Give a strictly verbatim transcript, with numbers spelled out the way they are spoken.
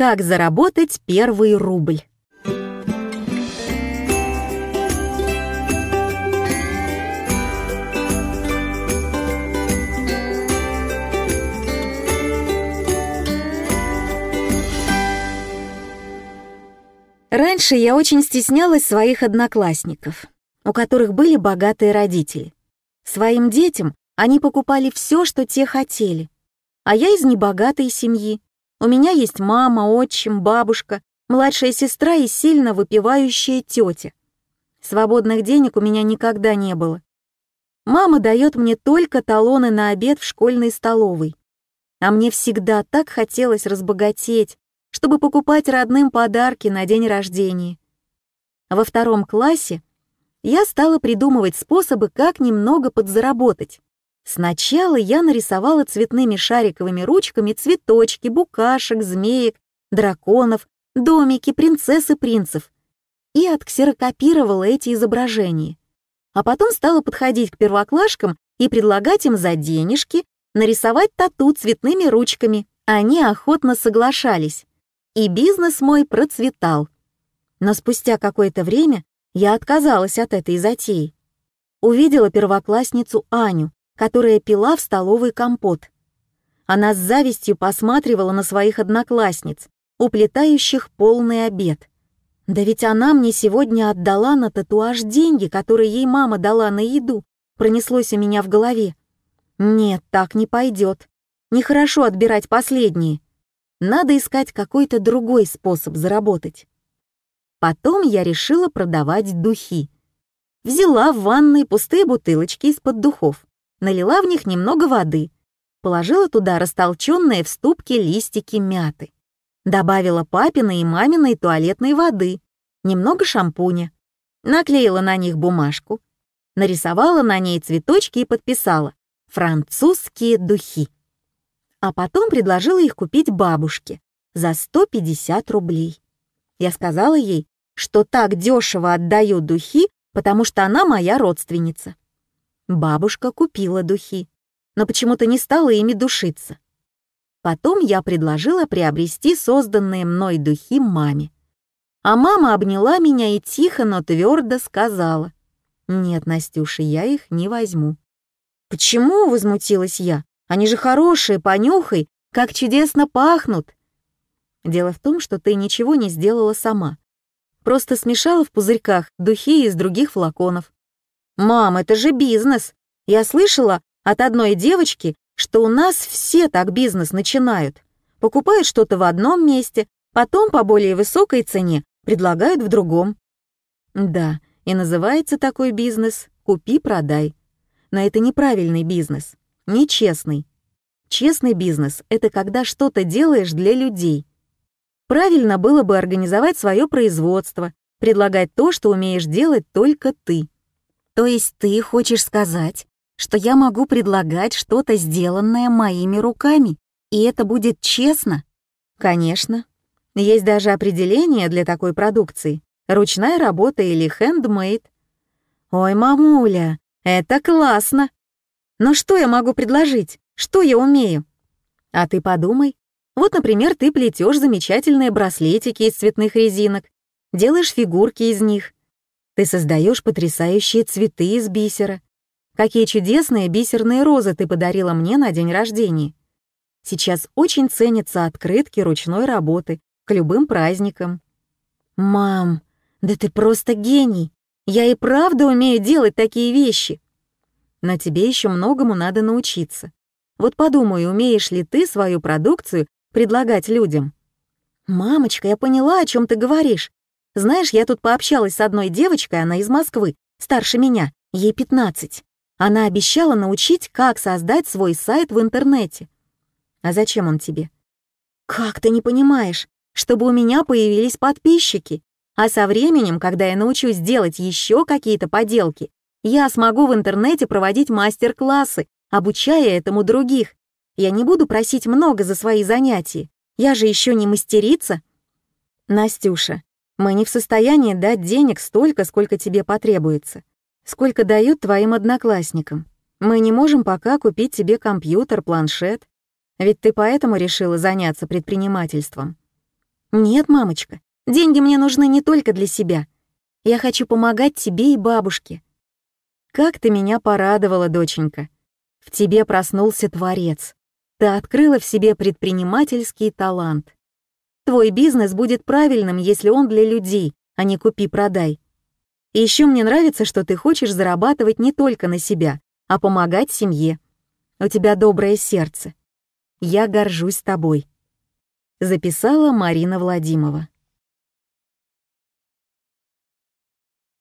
Как заработать первый рубль. Раньше я очень стеснялась своих одноклассников, у которых были богатые родители. Своим детям они покупали все, что те хотели. А я из небогатой семьи. У меня есть мама, отчим, бабушка, младшая сестра и сильно выпивающая тетя. Свободных денег у меня никогда не было. Мама дает мне только талоны на обед в школьной столовой. А мне всегда так хотелось разбогатеть, чтобы покупать родным подарки на день рождения. Во втором классе я стала придумывать способы, как немного подзаработать. Сначала я нарисовала цветными шариковыми ручками цветочки, букашек, змеек, драконов, домики, принцесс и принцев и отксерокопировала эти изображения. А потом стала подходить к первоклашкам и предлагать им за денежки нарисовать тату цветными ручками. Они охотно соглашались, и бизнес мой процветал. Но спустя какое-то время я отказалась от этой затеи. Увидела первоклассницу Аню, которая пила в столовой компот. Она с завистью посматривала на своих одноклассниц, уплетающих полный обед. Да ведь она мне сегодня отдала на татуаж деньги, которые ей мама дала на еду, пронеслось у меня в голове. Нет, так не пойдет. Нехорошо отбирать последние. Надо искать какой-то другой способ заработать. Потом я решила продавать духи. Взяла в ванной пустые бутылочки из-под духов, налила в них немного воды, положила туда растолченные в ступке листики мяты, добавила папиной и маминой туалетной воды, немного шампуня, наклеила на них бумажку, нарисовала на ней цветочки и подписала «Французские духи». А потом предложила их купить бабушке за сто пятьдесят рублей. Я сказала ей, что так дешево отдаю духи, потому что она моя родственница. Бабушка купила духи, но почему-то не стала ими душиться. Потом я предложила приобрести созданные мной духи маме. А мама обняла меня и тихо, но твердо сказала: «Нет, Настюша, я их не возьму». «Почему?» — возмутилась я. «Они же хорошие, понюхай, как чудесно пахнут». Дело в том, что ты ничего не сделала сама. Просто смешала в пузырьках духи из других флаконов. «Мам, это же бизнес. Я слышала от одной девочки, что у нас все так бизнес начинают. Покупают что-то в одном месте, потом по более высокой цене предлагают в другом». Да, и называется такой бизнес «купи-продай». Но это неправильный бизнес, нечестный. Честный бизнес — это когда что-то делаешь для людей. Правильно было бы организовать свое производство, предлагать то, что умеешь делать только ты. То есть ты хочешь сказать, что я могу предлагать что-то, сделанное моими руками, и это будет честно? Конечно. Есть даже определение для такой продукции — ручная работа или handmade. Ой, мамуля, это классно! Но что я могу предложить? Что я умею? А ты подумай. Вот, например, ты плетешь замечательные браслетики из цветных резинок, делаешь фигурки из них. Ты создаешь потрясающие цветы из бисера. Какие чудесные бисерные розы ты подарила мне на день рождения. Сейчас очень ценятся открытки ручной работы к любым праздникам. Мам, да ты просто гений. Я и правда умею делать такие вещи. Но тебе еще многому надо научиться. Вот подумай, умеешь ли ты свою продукцию предлагать людям? Мамочка, я поняла, о чем ты говоришь. Знаешь, я тут пообщалась с одной девочкой, она из Москвы, старше меня, ей пятнадцать. Она обещала научить, как создать свой сайт в интернете. А зачем он тебе? Как ты не понимаешь? Чтобы у меня появились подписчики. А со временем, когда я научусь делать еще какие-то поделки, я смогу в интернете проводить мастер-классы, обучая этому других. Я не буду просить много за свои занятия. Я же еще не мастерица. Настюша, мы не в состоянии дать денег столько, сколько тебе потребуется. Сколько дают твоим одноклассникам. Мы не можем пока купить тебе компьютер, планшет. Ведь ты поэтому решила заняться предпринимательством. Нет, мамочка, деньги мне нужны не только для себя. Я хочу помогать тебе и бабушке. Как ты меня порадовала, доченька. В тебе проснулся творец. Ты открыла в себе предпринимательский талант. Твой бизнес будет правильным, если он для людей, а не купи-продай. И еще мне нравится, что ты хочешь зарабатывать не только на себя, а помогать семье. У тебя доброе сердце. Я горжусь тобой. Записала Марина Владимирова.